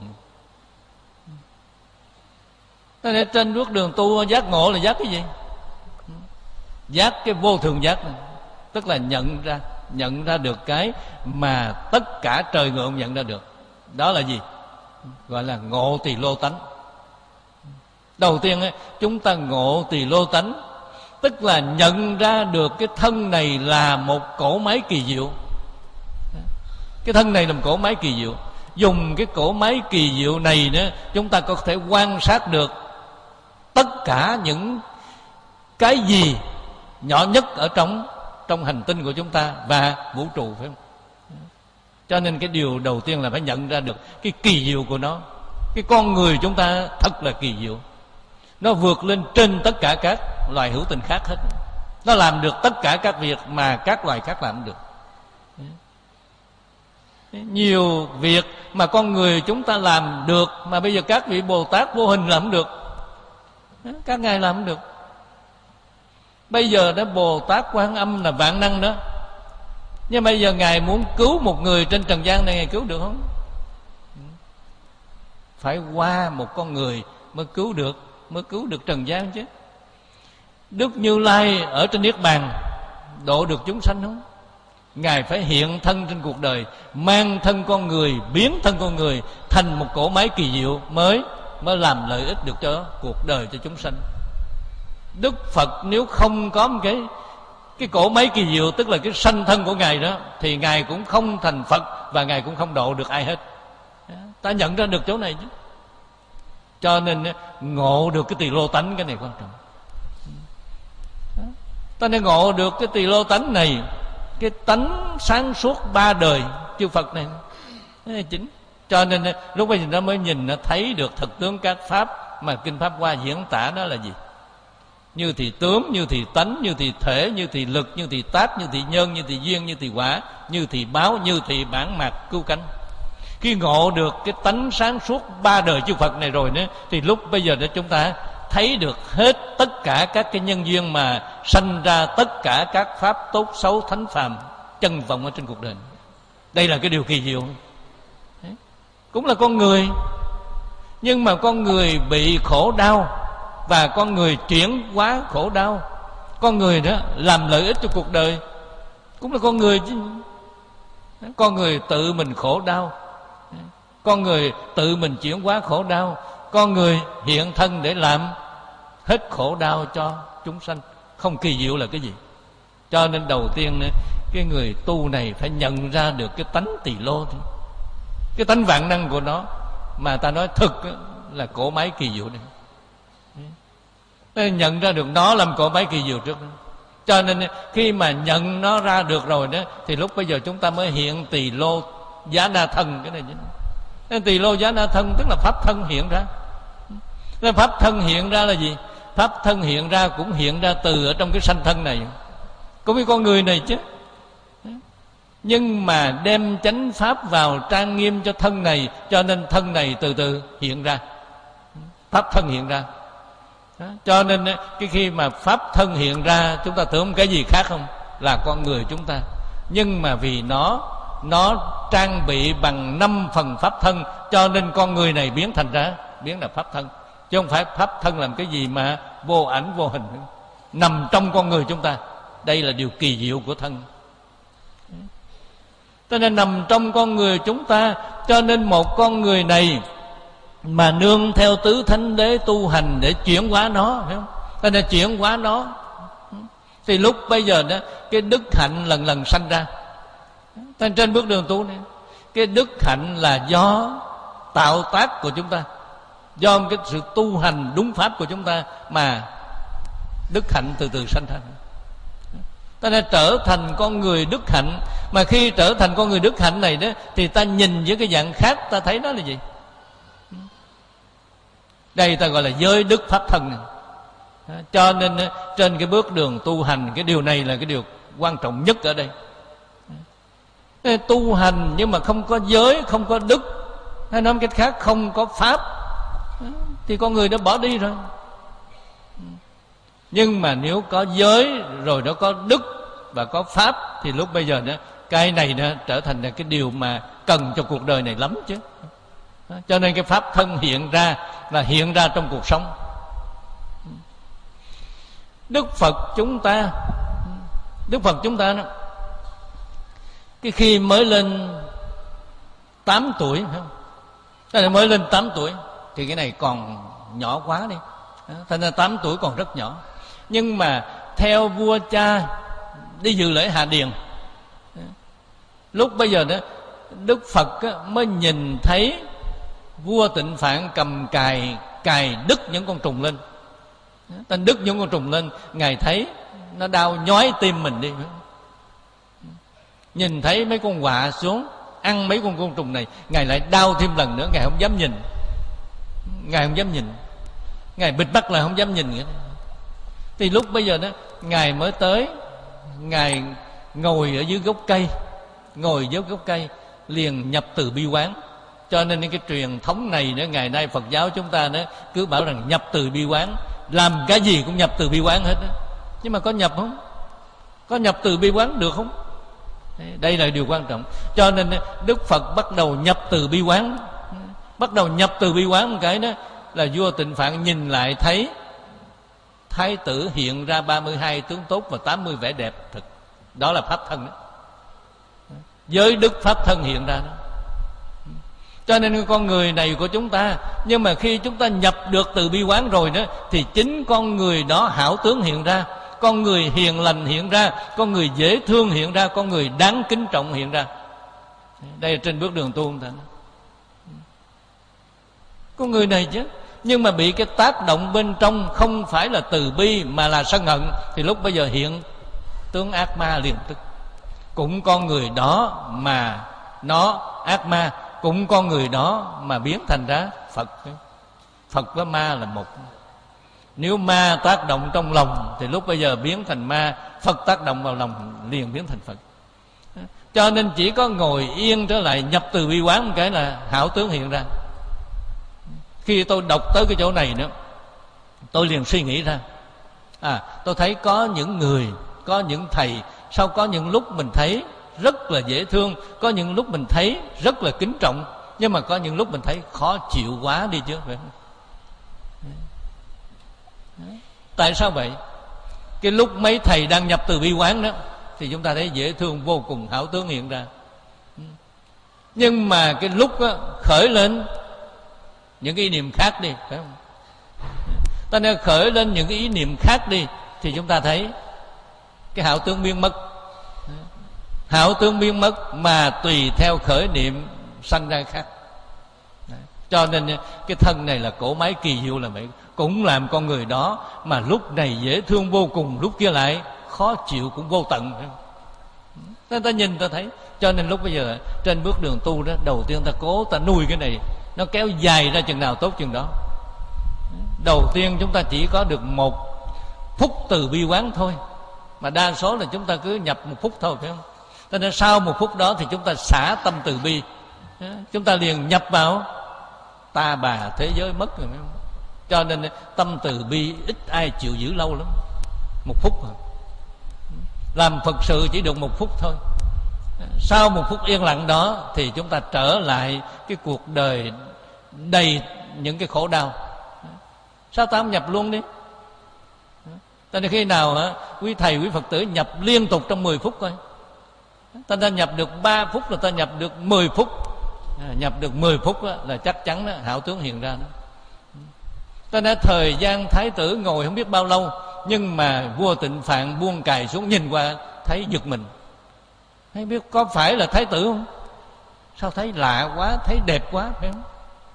Nên trên bước đường tu giác ngộ là giác cái gì? Giác cái vô thường giác này. Tức là nhận ra Nhận ra được cái mà tất cả trời người không nhận ra được. Đó là gì? Gọi là ngộ tỳ lô tánh. Đầu tiên ấy, chúng ta ngộ tỳ lô tánh, tức là nhận ra được cái thân này là một cỗ máy kỳ diệu. Cái thân này là một cỗ máy kỳ diệu. Dùng cái cỗ máy kỳ diệu này nữa, chúng ta có thể quan sát được tất cả những cái gì nhỏ nhất ở trong trong hành tinh của chúng ta và vũ trụ, phải không? Cho nên cái điều đầu tiên là phải nhận ra được cái kỳ diệu của nó. Cái con người chúng ta thật là kỳ diệu. Nó vượt lên trên tất cả các loài hữu tình khác hết. Nó làm được tất cả các việc mà các loài khác làm được. Nhiều việc mà con người chúng ta làm được mà bây giờ các vị Bồ Tát vô hình làm không được. Các ngài làm không được. Bây giờ đó Bồ Tát Quan Âm là vạn năng đó, nhưng bây giờ ngài muốn cứu một người trên trần gian này, ngài cứu được không? Phải qua một con người mới cứu được, mới cứu được trần gian chứ. Đức Như Lai ở trên Niết Bàn độ được chúng sanh không? Ngài phải hiện thân trên cuộc đời, mang thân con người, biến thân con người thành một cỗ máy kỳ diệu mới mới làm lợi ích được cho cuộc đời, cho chúng sanh. Đức Phật nếu không có một cái cái cỗ máy kỳ diệu, tức là cái sanh thân của ngài đó, thì ngài cũng không thành Phật và ngài cũng không độ được ai hết. Ta nhận ra được chỗ này chứ. Cho nên ngộ được cái tỳ lô tánh, cái này quan trọng. Ta nên ngộ được cái tỳ lô tánh này, cái tánh sáng suốt ba đời chư Phật này, cái này chính. Cho nên lúc bây giờ nó mới nhìn, nó thấy được thực tướng các pháp mà Kinh Pháp Hoa diễn tả đó là gì. Như thì tướng, như thì tánh, như thì thể, như thì lực, như thì tác, như thì nhân, như thì duyên, như thì quả, như thì báo, như thì bản mạc cứu cánh. Khi ngộ được cái tánh sáng suốt ba đời chư Phật này rồi nữa, thì lúc bây giờ đó chúng ta thấy được hết tất cả các cái nhân duyên mà sanh ra tất cả các pháp tốt xấu thánh phàm chân vọng ở trên cuộc đời. Đây là cái điều kỳ diệu. Cũng là con người, nhưng mà con người bị khổ đau và con người chuyển hóa khổ đau. Con người đó làm lợi ích cho cuộc đời, cũng là con người chứ. Con người tự mình khổ đau, con người tự mình chuyển hóa khổ đau, con người hiện thân để làm hết khổ đau cho chúng sanh. Không kỳ diệu là cái gì? Cho nên đầu tiên cái người tu này phải nhận ra được cái tánh tỳ lô, cái tánh vạn năng của nó, mà ta nói thực là cỗ máy kỳ diệu này. Nên nhận ra được nó làm cỗ máy kỳ diệu trước đó. Cho nên khi mà nhận nó ra được rồi đó, thì lúc bây giờ chúng ta mới hiện tỳ lô giá na thân. Cái này chứ, nên tỳ lô giá na thân tức là pháp thân hiện ra. Nên pháp thân hiện ra là gì? Pháp thân hiện ra cũng hiện ra từ ở trong cái sanh thân này, cũng với con người này chứ. Nhưng mà đem chánh pháp vào trang nghiêm cho thân này, cho nên thân này từ từ hiện ra, pháp thân hiện ra. Cho nên cái khi mà pháp thân hiện ra, chúng ta tưởng cái gì khác không? Là con người chúng ta. Nhưng mà vì nó Nó trang bị bằng năm phần pháp thân, cho nên con người này biến thành ra, biến là pháp thân. Chứ không phải pháp thân làm cái gì mà vô ảnh vô hình, nằm trong con người chúng ta. Đây là điều kỳ diệu của thân. Cho nên nằm trong con người chúng ta. Cho nên một con người này mà nương theo tứ thánh đế tu hành để chuyển hóa nó, phải không? Cho nên chuyển hóa nó, thì lúc bây giờ đó cái đức hạnh lần lần sanh ra. Trên bước đường tu này, cái đức hạnh là do tạo tác của chúng ta, do cái sự tu hành đúng pháp của chúng ta mà đức hạnh từ từ sanh ra. Ta nên trở thành con người đức hạnh. Mà khi trở thành con người đức hạnh này đó, thì ta nhìn với cái dạng khác, ta thấy nó là gì? Đây ta gọi là giới đức pháp thân này. Cho nên trên cái bước đường tu hành, cái điều này là cái điều quan trọng nhất ở đây. Tu hành nhưng mà không có giới, không có đức, hay nói một cách khác không có pháp, thì con người đã bỏ đi rồi. Nhưng mà nếu có giới rồi nó có đức và có pháp, thì lúc bây giờ đó cái này nó trở thành là cái điều mà cần cho cuộc đời này lắm chứ. Cho nên cái pháp thân hiện ra là hiện ra trong cuộc sống. Đức Phật chúng ta Đức Phật chúng ta đó, cái khi mới lên tám tuổi, phải không? Cái này mới lên tám tuổi thì cái này còn nhỏ quá đi, thành ra tám tuổi còn rất nhỏ. Nhưng mà theo vua cha đi dự lễ hạ điền, lúc bây giờ đó Đức Phật mới nhìn thấy vua Tịnh Phạn cầm cài cài đứt những con trùng lên. Tên đứt những con trùng lên, Ngài thấy nó đau nhói tim mình đi. Nhìn thấy mấy con quạ xuống ăn mấy con côn trùng này, Ngài lại đau thêm lần nữa. Ngài không dám nhìn, Ngài không dám nhìn, Ngài bịt mắt là không dám nhìn nữa. Thì lúc bây giờ đó Ngài mới tới, Ngài ngồi ở dưới gốc cây, ngồi dưới gốc cây liền nhập từ bi quán. Cho nên cái truyền thống này nữa, ngày nay Phật giáo chúng ta đó cứ bảo rằng nhập từ bi quán, làm cái gì cũng nhập từ bi quán hết đó. Nhưng mà có nhập không? Có nhập từ bi quán được không? Đây là điều quan trọng. Cho nên Đức Phật bắt đầu nhập từ bi quán. Bắt đầu nhập từ bi quán một cái đó là vua Tịnh Phạn nhìn lại thấy Thái tử hiện ra ba mươi hai tướng tốt và tám mươi vẻ đẹp thực. Đó là pháp thân đó. Giới đức pháp thân hiện ra đó. Cho nên con người này của chúng ta, nhưng mà khi chúng ta nhập được từ bi quán rồi đó, thì chính con người đó hảo tướng hiện ra, con người hiền lành hiện ra, con người dễ thương hiện ra, con người đáng kính trọng hiện ra. Đây là trên bước đường tu chúng ta. Con người này chứ, nhưng mà bị cái tác động bên trong không phải là từ bi mà là sân hận, thì lúc bây giờ hiện tướng ác ma liền tức. Cũng con người đó mà nó ác ma, cũng con người đó mà biến thành ra Phật. Phật với ma là một. Nếu ma tác động trong lòng thì lúc bây giờ biến thành ma, Phật tác động vào lòng liền biến thành Phật. Cho nên chỉ có ngồi yên trở lại, nhập từ bi quán một cái là hảo tướng hiện ra. Khi tôi đọc tới cái chỗ này nữa, tôi liền suy nghĩ ra, à, tôi thấy có những người, có những thầy, sau có những lúc mình thấy rất là dễ thương, có những lúc mình thấy rất là kính trọng, nhưng mà có những lúc mình thấy khó chịu quá đi chứ, phải không? Tại sao vậy? Cái lúc mấy thầy đang nhập từ bi quán đó thì chúng ta thấy dễ thương vô cùng, hảo tướng hiện ra. Nhưng mà cái lúc đó, khởi lên những cái ý niệm khác đi, phải không? Ta nên khởi lên những cái ý niệm khác đi, thì chúng ta thấy cái hảo tướng biến mất. Hảo tướng biến mất mà tùy theo khởi niệm sanh ra khác. Cho nên cái thân này là cỗ máy kỳ diệu là vậy, cũng làm con người đó mà lúc này dễ thương vô cùng, lúc kia lại khó chịu cũng vô tận. Ta nhìn ta thấy. Cho nên lúc bây giờ trên bước đường tu đó, đầu tiên ta cố ta nuôi cái này, nó kéo dài ra chừng nào tốt chừng đó. Đầu tiên chúng ta chỉ có được một phút từ bi quán thôi, mà đa số là chúng ta cứ nhập một phút thôi, phải không? Cho nên sau một phút đó thì chúng ta xả tâm từ bi, chúng ta liền nhập vào ta bà thế giới mất rồi, phải không? Cho nên tâm từ bi ít ai chịu giữ lâu lắm. Một phút rồi. Làm Phật sự chỉ được một phút thôi. Sau một phút yên lặng đó thì chúng ta trở lại cái cuộc đời đầy những cái khổ đau. Sao ta không nhập luôn đi? Cho nên khi nào hả, quý thầy quý Phật tử nhập liên tục trong mười phút coi. Ta đã nhập được ba phút là ta nhập được mười phút. Nhập được mười phút đó, là chắc chắn đó, hảo tướng hiện ra đó. Ta nói thời gian thái tử ngồi không biết bao lâu, nhưng mà vua Tịnh Phạn buông cài xuống nhìn qua thấy giật mình. Hay biết có phải là thái tử không? Sao thấy lạ quá, thấy đẹp quá, phải không?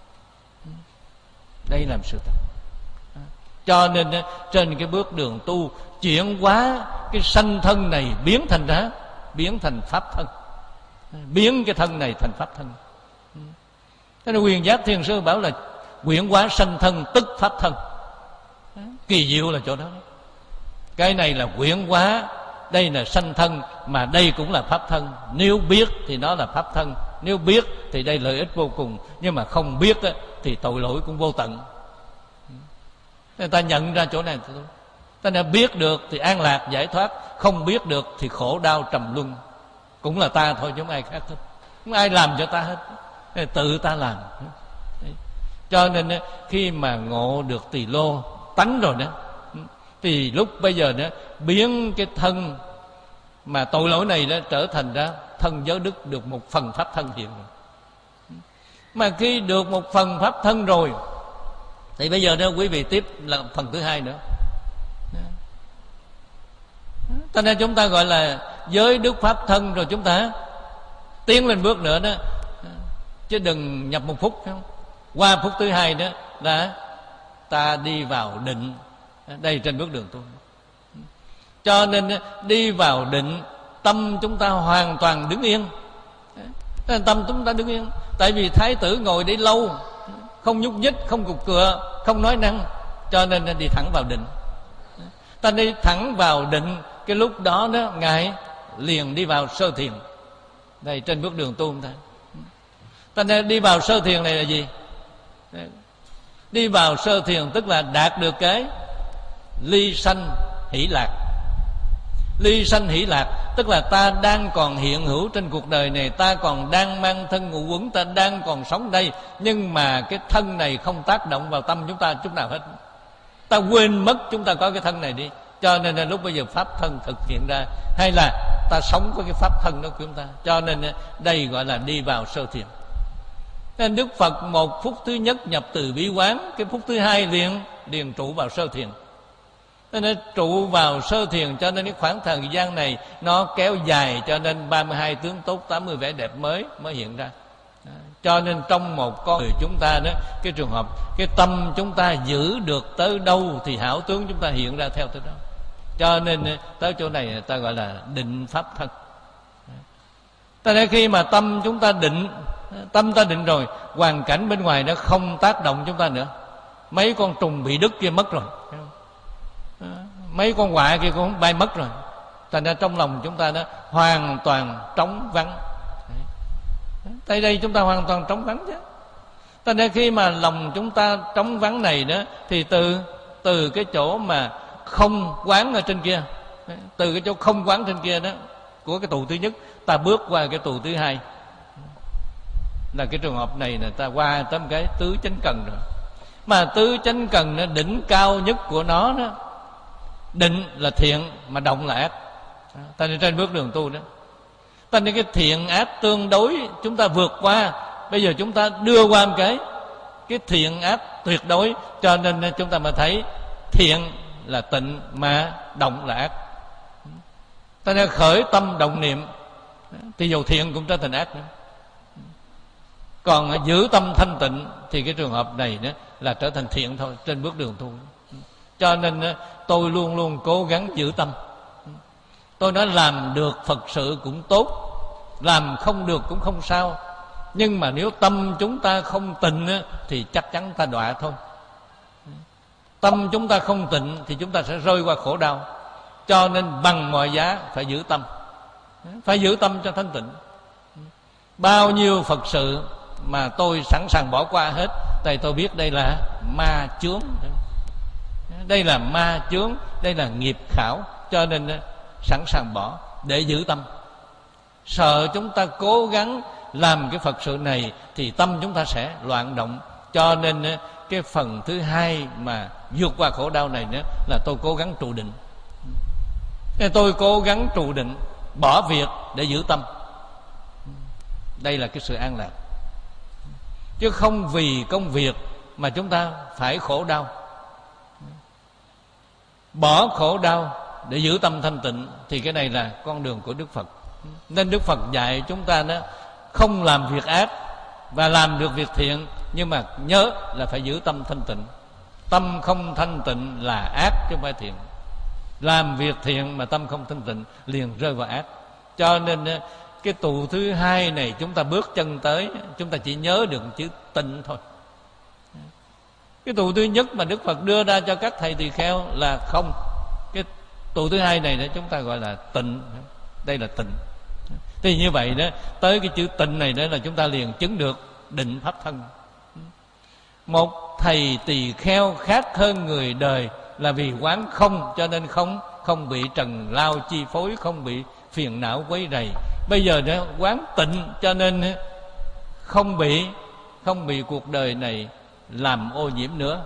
Đây là sự thật. Cho nên trên cái bước đường tu, chuyển hóa cái sanh thân này biến thành ra, biến thành pháp thân, biến cái thân này thành pháp thân. Thế nên Quyền Giác Thiền Sư bảo là chuyển hóa sanh thân tức pháp thân. Kỳ diệu là chỗ đó. Cái này là chuyển hóa, đây là sanh thân, mà đây cũng là pháp thân. Nếu biết thì nó là pháp thân, nếu biết thì đây lợi ích vô cùng, nhưng mà không biết thì tội lỗi cũng vô tận. Người ta nhận ra chỗ này thôi. Ta đã biết được thì an lạc giải thoát, không biết được thì khổ đau trầm luân. Cũng là ta thôi chứ không ai khác hết, không ai làm cho ta hết, tự ta làm. Cho nên khi mà ngộ được tỳ lô tánh rồi đó, thì lúc bây giờ đó biến cái thân mà tội lỗi này đó trở thành ra thân giới đức, được một phần pháp thân hiện rồi. Mà khi được một phần pháp thân rồi thì bây giờ đó quý vị tiếp là phần thứ hai nữa. Cho nên chúng ta gọi là giới đức pháp thân, rồi chúng ta tiến lên bước nữa đó, chứ đừng nhập một phút, không? Qua phút thứ hai đó là ta đi vào định. Đây trên bước đường tu. Cho nên đi vào định, tâm chúng ta hoàn toàn đứng yên. Tâm chúng ta đứng yên. Tại vì thái tử ngồi đấy lâu, không nhúc nhích, không cục cựa, không nói năng, cho nên đi thẳng vào định. Ta đi thẳng vào định, cái lúc đó đó ngài liền đi vào sơ thiền. Đây trên bước đường tu ta. Ta nên đi vào sơ thiền này là gì? Đi vào sơ thiền tức là đạt được cái ly sanh hỷ lạc. Ly sanh hỷ lạc tức là ta đang còn hiện hữu trên cuộc đời này, ta còn đang mang thân ngũ uẩn, ta đang còn sống đây, nhưng mà cái thân này không tác động vào tâm chúng ta chút nào hết. Ta quên mất chúng ta có cái thân này đi. Cho nên là lúc bây giờ pháp thân thực hiện ra, hay là ta sống với cái pháp thân đó của chúng ta. Cho nên đây gọi là đi vào sơ thiền. Nên Đức Phật một phút thứ nhất nhập từ bi quán, cái phút thứ hai liền liền trụ vào sơ thiền. Nên trụ vào sơ thiền, cho nên cái khoảng thời gian này nó kéo dài, cho nên ba mươi hai tướng tốt, tám mươi vẻ đẹp mới mới hiện ra. Cho nên trong một con người chúng ta đó, cái trường hợp cái tâm chúng ta giữ được tới đâu thì hảo tướng chúng ta hiện ra theo tới đó. Cho nên tới chỗ này ta gọi là định pháp thân. Ta nói khi mà tâm chúng ta định, tâm ta định rồi, hoàn cảnh bên ngoài nó không tác động chúng ta nữa. Mấy con trùng bị đứt kia mất rồi, mấy con quạ kia cũng bay mất rồi. Thành ra trong lòng chúng ta đó hoàn toàn trống vắng. Tại đây chúng ta hoàn toàn trống vắng chứ. Thành ra khi mà lòng chúng ta trống vắng này đó, thì từ từ cái chỗ mà không quán ở trên kia, từ cái chỗ không quán trên kia đó của cái tù thứ nhất, ta bước qua cái tù thứ hai. Là cái trường hợp này là ta qua tới một cái tứ chánh cần rồi. Mà tứ chánh cần nó đỉnh cao nhất của nó đó, định là thiện mà động là ác. Ta nên trên bước đường tu đó, ta nên cái thiện ác tương đối chúng ta vượt qua. Bây giờ chúng ta đưa qua một cái cái thiện ác tuyệt đối, cho nên chúng ta mới thấy thiện là tịnh mà động là ác. Ta nên khởi tâm động niệm thì dầu thiện cũng trở thành ác nữa. Còn giữ tâm thanh tịnh thì cái trường hợp này đó là trở thành thiện thôi, trên bước đường tu. Cho nên tôi luôn luôn cố gắng giữ tâm. Tôi nói làm được Phật sự cũng tốt, làm không được cũng không sao. Nhưng mà nếu tâm chúng ta không tịnh thì chắc chắn ta đọa thôi. Tâm chúng ta không tịnh thì chúng ta sẽ rơi qua khổ đau. Cho nên bằng mọi giá phải giữ tâm, phải giữ tâm cho thanh tịnh. Bao nhiêu Phật sự mà tôi sẵn sàng bỏ qua hết, tại tôi biết đây là ma chướng, đây là ma chướng, đây là nghiệp khảo, cho nên sẵn sàng bỏ để giữ tâm. Sợ chúng ta cố gắng làm cái Phật sự này thì tâm chúng ta sẽ loạn động. Cho nên cái phần thứ hai mà vượt qua khổ đau này nữa là tôi cố gắng trụ định. Tôi cố gắng trụ định, bỏ việc để giữ tâm. Đây là cái sự an lạc, chứ không vì công việc mà chúng ta phải khổ đau. Bỏ khổ đau để giữ tâm thanh tịnh thì cái này là con đường của Đức Phật. Nên Đức Phật dạy chúng ta đó, không làm việc ác và làm được việc thiện, nhưng mà nhớ là phải giữ tâm thanh tịnh. Tâm không thanh tịnh là ác chứ không phải thiện. Làm việc thiện mà tâm không thanh tịnh liền rơi vào ác. Cho nên cái tù thứ hai này chúng ta bước chân tới, chúng ta chỉ nhớ được chữ tịnh thôi. Cái tù thứ nhất mà Đức Phật đưa ra cho các thầy tỳ kheo là không. Cái tù thứ hai này đó chúng ta gọi là tịnh. Đây là tịnh. Thì như vậy đó, tới cái chữ tịnh này đó là chúng ta liền chứng được định pháp thân. Một thầy tỳ kheo khác hơn người đời là vì quán không, cho nên không không bị trần lao chi phối, không bị phiền não quấy rầy. Bây giờ đó quán tịnh, cho nên không bị không bị cuộc đời này làm ô nhiễm nữa.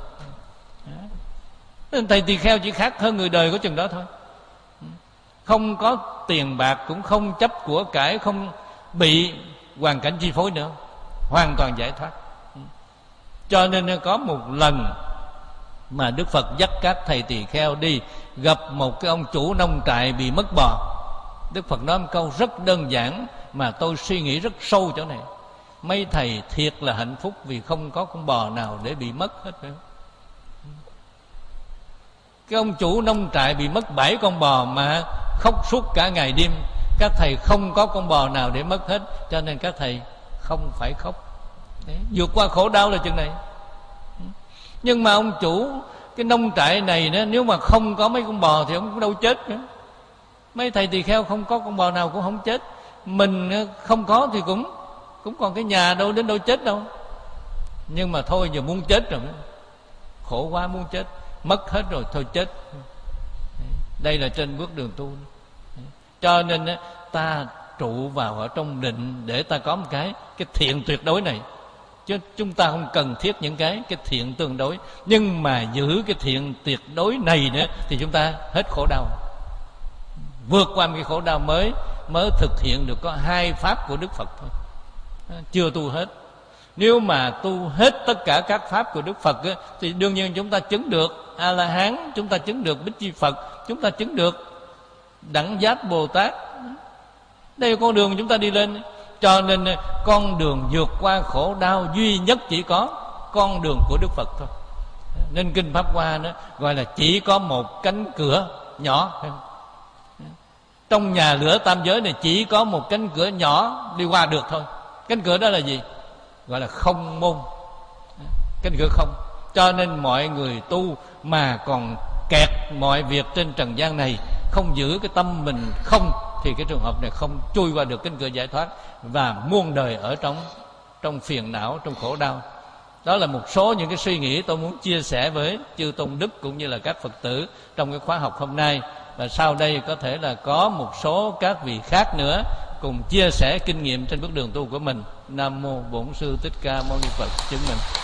Thầy tỳ kheo chỉ khác hơn người đời có chừng đó thôi. Không có tiền bạc, cũng không chấp của cải, không bị hoàn cảnh chi phối nữa, hoàn toàn giải thoát. Cho nên có một lần mà Đức Phật dắt các thầy tỳ kheo đi gặp một cái ông chủ nông trại bị mất bò. Đức Phật nói một câu rất đơn giản mà tôi suy nghĩ rất sâu chỗ này. Mấy thầy thiệt là hạnh phúc vì không có con bò nào để bị mất hết. Cái ông chủ nông trại bị mất bảy con bò mà khóc suốt cả ngày đêm. Các thầy không có con bò nào để mất hết, cho nên các thầy không phải khóc. Đấy, vượt qua khổ đau là chừng này. Nhưng mà ông chủ cái nông trại này đó, nếu mà không có mấy con bò thì ông cũng đâu chết nữa. Mấy thầy tỳ kheo không có con bò nào cũng không chết. Mình không có thì cũng cũng còn cái nhà đâu đến đâu chết đâu. Nhưng mà thôi, giờ muốn chết rồi, khổ quá muốn chết, mất hết rồi thôi chết. Đây là trên bước đường tu. Cho nên ta trụ vào ở trong định để ta có một cái cái thiện tuyệt đối này, chứ chúng ta không cần thiết những cái cái thiện tương đối. Nhưng mà giữ cái thiện tuyệt đối này nữa thì chúng ta hết khổ đau, vượt qua một cái khổ đau mới mới thực hiện được có hai pháp của Đức Phật thôi, chưa tu hết. Nếu mà tu hết tất cả các pháp của Đức Phật á, thì đương nhiên chúng ta chứng được A La Hán, chúng ta chứng được Bích Chi Phật, chúng ta chứng được Đẳng Giác Bồ Tát. Đây là con đường chúng ta đi lên. Cho nên con đường vượt qua khổ đau duy nhất chỉ có con đường của Đức Phật thôi. Nên Kinh Pháp Hoa nó gọi là chỉ có một cánh cửa nhỏ. Trong nhà lửa tam giới này chỉ có một cánh cửa nhỏ đi qua được thôi. Cánh cửa đó là gì? Gọi là không môn, cánh cửa không. Cho nên mọi người tu mà còn kẹt mọi việc trên trần gian này, không giữ cái tâm mình không, thì cái trường hợp này không chui qua được cánh cửa giải thoát, và muôn đời ở trong trong phiền não, trong khổ đau. Đó là một số những cái suy nghĩ tôi muốn chia sẻ với chư tôn đức cũng như là các Phật tử trong cái khóa học hôm nay. Và sau đây có thể là có một số các vị khác nữa cùng chia sẻ kinh nghiệm trên bước đường tu của mình. Nam mô Bổn Sư Thích Ca Mâu Ni Phật. Chứng minh.